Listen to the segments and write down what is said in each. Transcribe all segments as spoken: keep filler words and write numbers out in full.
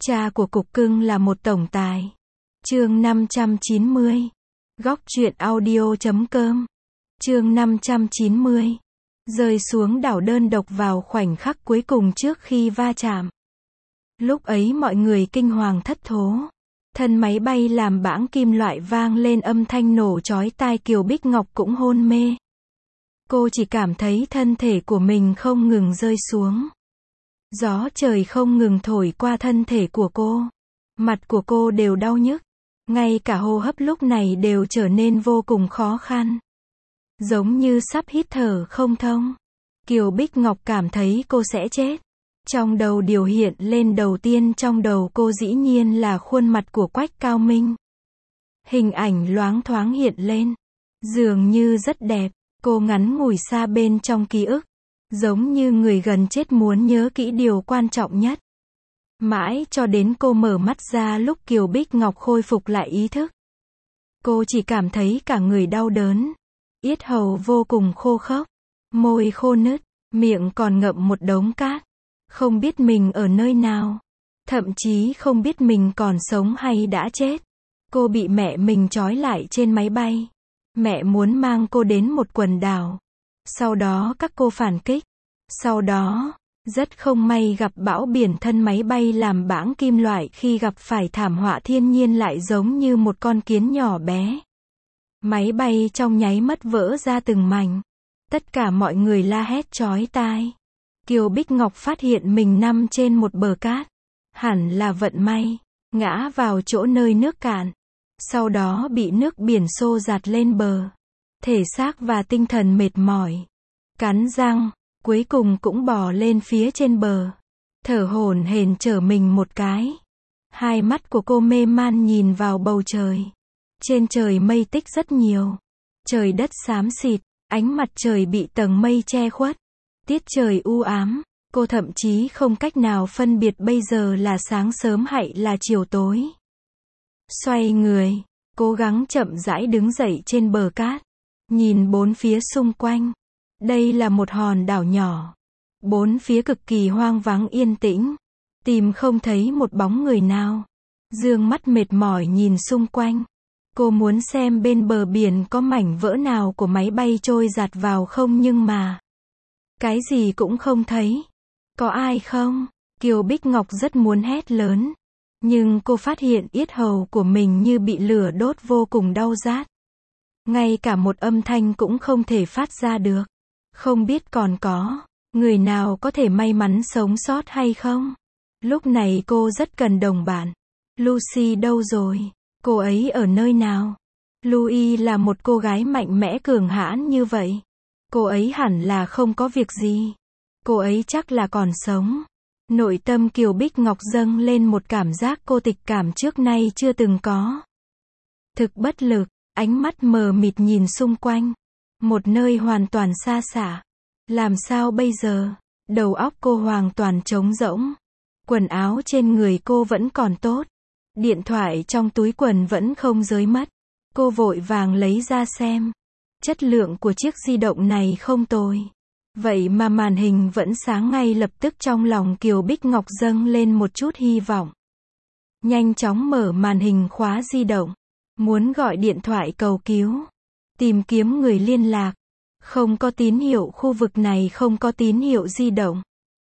Cha của cục cưng là một tổng tài. Chương năm trăm chín mươi. Góc truyện audio chấm com. Chương năm trăm chín mươi. Rơi xuống đảo đơn độc vào khoảnh khắc cuối cùng trước khi va chạm. Lúc ấy mọi người kinh hoàng thất thố. Thân máy bay làm bảng kim loại vang lên âm thanh nổ chói tai, Kiều Bích Ngọc cũng hôn mê. Cô chỉ cảm thấy thân thể của mình không ngừng rơi xuống. Gió trời không ngừng thổi qua thân thể của cô. Mặt của cô đều đau nhức. Ngay cả hô hấp lúc này đều trở nên vô cùng khó khăn. Giống như sắp hít thở không thông. Kiều Bích Ngọc cảm thấy cô sẽ chết. Trong đầu điều hiện lên đầu tiên trong đầu cô dĩ nhiên là khuôn mặt của Quách Cao Minh. Hình ảnh loáng thoáng hiện lên. Dường như rất đẹp. Cô ngắn ngủi xa bên trong ký ức. Giống như người gần chết muốn nhớ kỹ điều quan trọng nhất. Mãi cho đến cô mở mắt ra lúc Kiều Bích Ngọc khôi phục lại ý thức. Cô chỉ cảm thấy cả người đau đớn. Yết hầu vô cùng khô khốc. Môi khô nứt. Miệng còn ngậm một đống cát. Không biết mình ở nơi nào. Thậm chí không biết mình còn sống hay đã chết. Cô bị mẹ mình trói lại trên máy bay. Mẹ muốn mang cô đến một quần đảo. Sau đó các cô phản kích. Sau đó, rất không may gặp bão biển, thân máy bay làm bảng kim loại khi gặp phải thảm họa thiên nhiên lại giống như một con kiến nhỏ bé. Máy bay trong nháy mắt vỡ ra từng mảnh. Tất cả mọi người la hét chói tai. Kiều Bích Ngọc phát hiện mình nằm trên một bờ cát. Hẳn là vận may. Ngã vào chỗ nơi nước cạn. Sau đó bị nước biển xô dạt lên bờ. Thể xác và tinh thần mệt mỏi. Cắn răng, cuối cùng cũng bò lên phía trên bờ. Thở hổn hển trở mình một cái. Hai mắt của cô mê man nhìn vào bầu trời. Trên trời mây tích rất nhiều. Trời đất xám xịt, ánh mặt trời bị tầng mây che khuất. Tiết trời u ám, cô thậm chí không cách nào phân biệt bây giờ là sáng sớm hay là chiều tối. Xoay người, cố gắng chậm rãi đứng dậy trên bờ cát. Nhìn bốn phía xung quanh. Đây là một hòn đảo nhỏ. Bốn phía cực kỳ hoang vắng yên tĩnh. Tìm không thấy một bóng người nào. Dương mắt mệt mỏi nhìn xung quanh. Cô muốn xem bên bờ biển có mảnh vỡ nào của máy bay trôi giạt vào không, nhưng mà cái gì cũng không thấy. Có ai không? Kiều Bích Ngọc rất muốn hét lớn. Nhưng cô phát hiện yết hầu của mình như bị lửa đốt, vô cùng đau rát. Ngay cả một âm thanh cũng không thể phát ra được. Không biết còn có người nào có thể may mắn sống sót hay không? Lúc này cô rất cần đồng bạn. Lucy đâu rồi? Cô ấy ở nơi nào? Louis là một cô gái mạnh mẽ cường hãn như vậy. Cô ấy hẳn là không có việc gì. Cô ấy chắc là còn sống. Nội tâm Kiều Bích Ngọc dâng lên một cảm giác cô tịch cảm trước nay chưa từng có. Thực bất lực, ánh mắt mờ mịt nhìn xung quanh. Một nơi hoàn toàn xa xả. Làm sao bây giờ? Đầu óc cô hoàn toàn trống rỗng. Quần áo trên người cô vẫn còn tốt. Điện thoại trong túi quần vẫn không rơi mất. Cô vội vàng lấy ra xem. Chất lượng của chiếc di động này không tồi. Vậy mà màn hình vẫn sáng ngay lập tức, trong lòng Kiều Bích Ngọc dâng lên một chút hy vọng. Nhanh chóng mở màn hình khóa di động. Muốn gọi điện thoại cầu cứu. Tìm kiếm người liên lạc. Không có tín hiệu, khu vực này không có tín hiệu di động.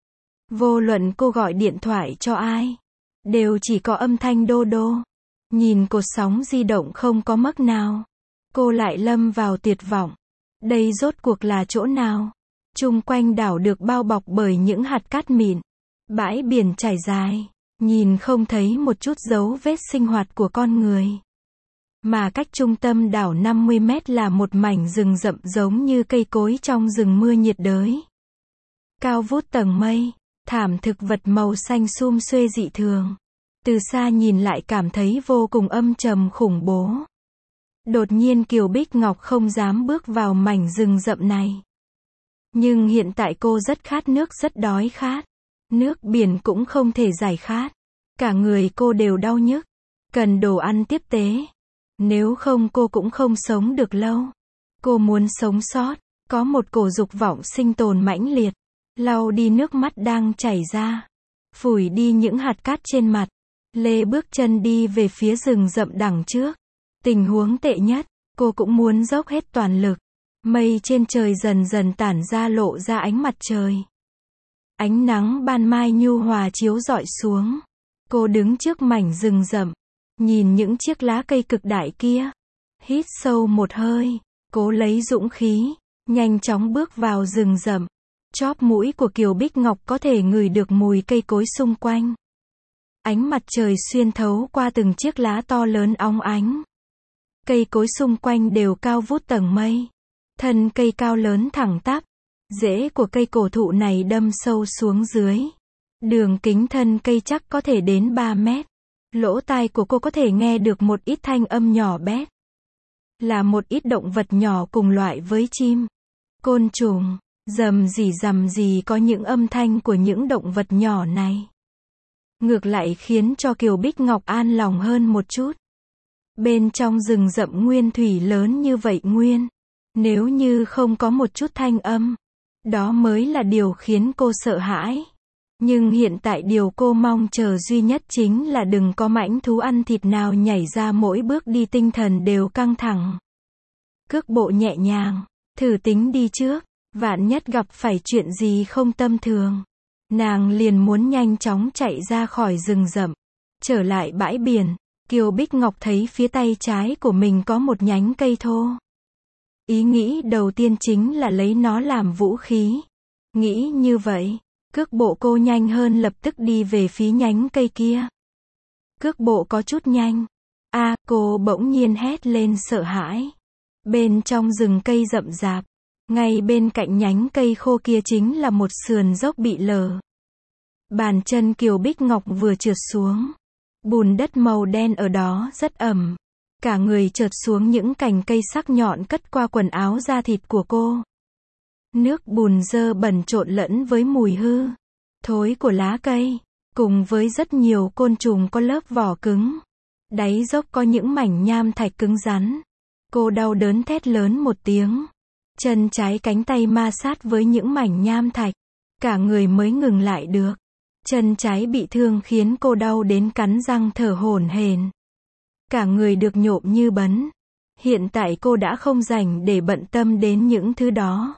Vô luận cô gọi điện thoại cho ai, đều chỉ có âm thanh đô đô. Nhìn cột sóng di động không có mấc nào. Cô lại lâm vào tuyệt vọng. Đây rốt cuộc là chỗ nào? Chung quanh đảo được bao bọc bởi những hạt cát mịn. Bãi biển trải dài. Nhìn không thấy một chút dấu vết sinh hoạt của con người. Mà cách trung tâm đảo năm mươi mét là một mảnh rừng rậm giống như cây cối trong rừng mưa nhiệt đới. Cao vút tầng mây, thảm thực vật màu xanh sum xuê dị thường. Từ xa nhìn lại cảm thấy vô cùng âm trầm khủng bố. Đột nhiên Kiều Bích Ngọc không dám bước vào mảnh rừng rậm này. Nhưng hiện tại cô rất khát nước, rất đói khát. Nước biển cũng không thể giải khát. Cả người cô đều đau nhức. Cần đồ ăn tiếp tế. Nếu không cô cũng không sống được lâu. Cô muốn sống sót. Có một cổ dục vọng sinh tồn mãnh liệt. Lau đi nước mắt đang chảy ra. Phủi đi những hạt cát trên mặt. Lê bước chân đi về phía rừng rậm đằng trước. Tình huống tệ nhất, cô cũng muốn dốc hết toàn lực. Mây trên trời dần dần tản ra lộ ra ánh mặt trời. Ánh nắng ban mai nhu hòa chiếu rọi xuống. Cô đứng trước mảnh rừng rậm, nhìn những chiếc lá cây cực đại kia. Hít sâu một hơi, cố lấy dũng khí, nhanh chóng bước vào rừng rậm. Chóp mũi của Kiều Bích Ngọc có thể ngửi được mùi cây cối xung quanh. Ánh mặt trời xuyên thấu qua từng chiếc lá to lớn óng ánh. Cây cối xung quanh đều cao vút tầng mây. Thân cây cao lớn thẳng tắp. Rễ của cây cổ thụ này đâm sâu xuống dưới. Đường kính thân cây chắc có thể đến ba mét. Lỗ tai của cô có thể nghe được một ít thanh âm nhỏ bé. Là một ít động vật nhỏ cùng loại với chim, côn trùng, rầm rì rầm rì có những âm thanh của những động vật nhỏ này. Ngược lại khiến cho Kiều Bích Ngọc an lòng hơn một chút. Bên trong rừng rậm nguyên thủy lớn như vậy nguyên, nếu như không có một chút thanh âm, đó mới là điều khiến cô sợ hãi. Nhưng hiện tại điều cô mong chờ duy nhất chính là đừng có mãnh thú ăn thịt nào nhảy ra, mỗi bước đi tinh thần đều căng thẳng. Cước bộ nhẹ nhàng, thử tính đi trước, vạn nhất gặp phải chuyện gì không tâm thường. Nàng liền muốn nhanh chóng chạy ra khỏi rừng rậm, trở lại bãi biển. Kiều Bích Ngọc thấy phía tay trái của mình có một nhánh cây thô. Ý nghĩ đầu tiên chính là lấy nó làm vũ khí. Nghĩ như vậy, cước bộ cô nhanh hơn, lập tức đi về phía nhánh cây kia. Cước bộ có chút nhanh. A, à, cô bỗng nhiên hét lên sợ hãi. Bên trong rừng cây rậm rạp, ngay bên cạnh nhánh cây khô kia chính là một sườn dốc bị lở. Bàn chân Kiều Bích Ngọc vừa trượt xuống. Bùn đất màu đen ở đó rất ẩm. Cả người trượt xuống, những cành cây sắc nhọn cất qua quần áo da thịt của cô. Nước bùn dơ bẩn trộn lẫn với mùi hư, thối của lá cây, cùng với rất nhiều côn trùng có lớp vỏ cứng. Đáy dốc có những mảnh nham thạch cứng rắn. Cô đau đớn thét lớn một tiếng. Chân trái cánh tay ma sát với những mảnh nham thạch. Cả người mới ngừng lại được. Chân trái bị thương khiến cô đau đến cắn răng thở hổn hển. Cả người được nhộm như bấn. Hiện tại cô đã không rảnh để bận tâm đến những thứ đó.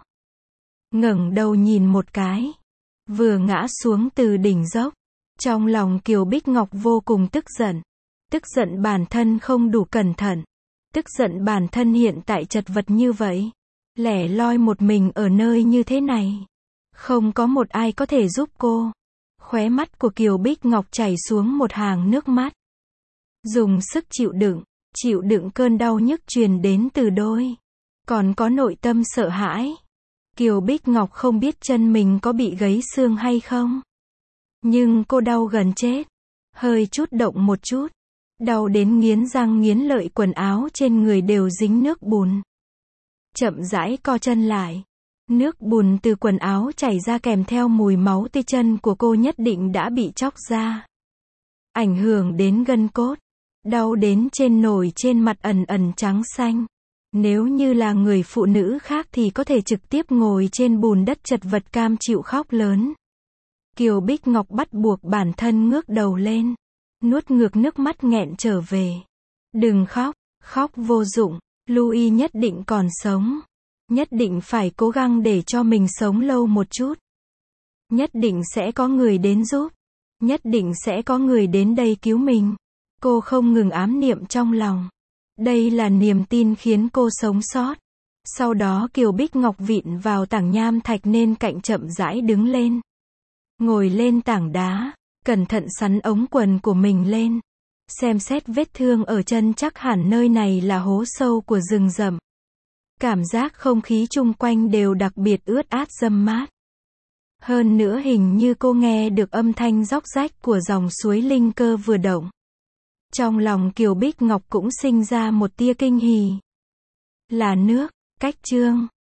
Ngẩng đầu nhìn một cái. Vừa ngã xuống từ đỉnh dốc. Trong lòng Kiều Bích Ngọc vô cùng tức giận. Tức giận bản thân không đủ cẩn thận. Tức giận bản thân hiện tại chật vật như vậy. Lẻ loi một mình ở nơi như thế này. Không có một ai có thể giúp cô. Khóe mắt của Kiều Bích Ngọc chảy xuống một hàng nước mắt. Dùng sức chịu đựng, chịu đựng cơn đau nhức truyền đến từ đôi. Còn có nội tâm sợ hãi. Kiều Bích Ngọc không biết chân mình có bị gãy xương hay không. Nhưng cô đau gần chết. Hơi chút động một chút. Đau đến nghiến răng nghiến lợi, quần áo trên người đều dính nước bùn. Chậm rãi co chân lại. Nước bùn từ quần áo chảy ra kèm theo mùi máu tươi, chân của cô nhất định đã bị chóc ra. Ảnh hưởng đến gân cốt. Đau đến trên nổi trên mặt ẩn ẩn trắng xanh. Nếu như là người phụ nữ khác thì có thể trực tiếp ngồi trên bùn đất chật vật cam chịu khóc lớn. Kiều Bích Ngọc bắt buộc bản thân ngước đầu lên. Nuốt ngược nước mắt nghẹn trở về. Đừng khóc, khóc vô dụng. Louis nhất định còn sống. Nhất định phải cố gắng để cho mình sống lâu một chút. Nhất định sẽ có người đến giúp. Nhất định sẽ có người đến đây cứu mình. Cô không ngừng ám niệm trong lòng. Đây là niềm tin khiến cô sống sót. Sau đó Kiều Bích Ngọc vịn vào tảng nham thạch nên cạnh chậm rãi đứng lên. Ngồi lên tảng đá, cẩn thận sắn ống quần của mình lên. Xem xét vết thương ở chân, chắc hẳn nơi này là hố sâu của rừng rậm. Cảm giác không khí chung quanh đều đặc biệt ướt át râm mát. Hơn nữa hình như cô nghe được âm thanh róc rách của dòng suối linh cơ vừa động. Trong lòng Kiều Bích Ngọc cũng sinh ra một tia kinh hỉ. Là nước, cách chương.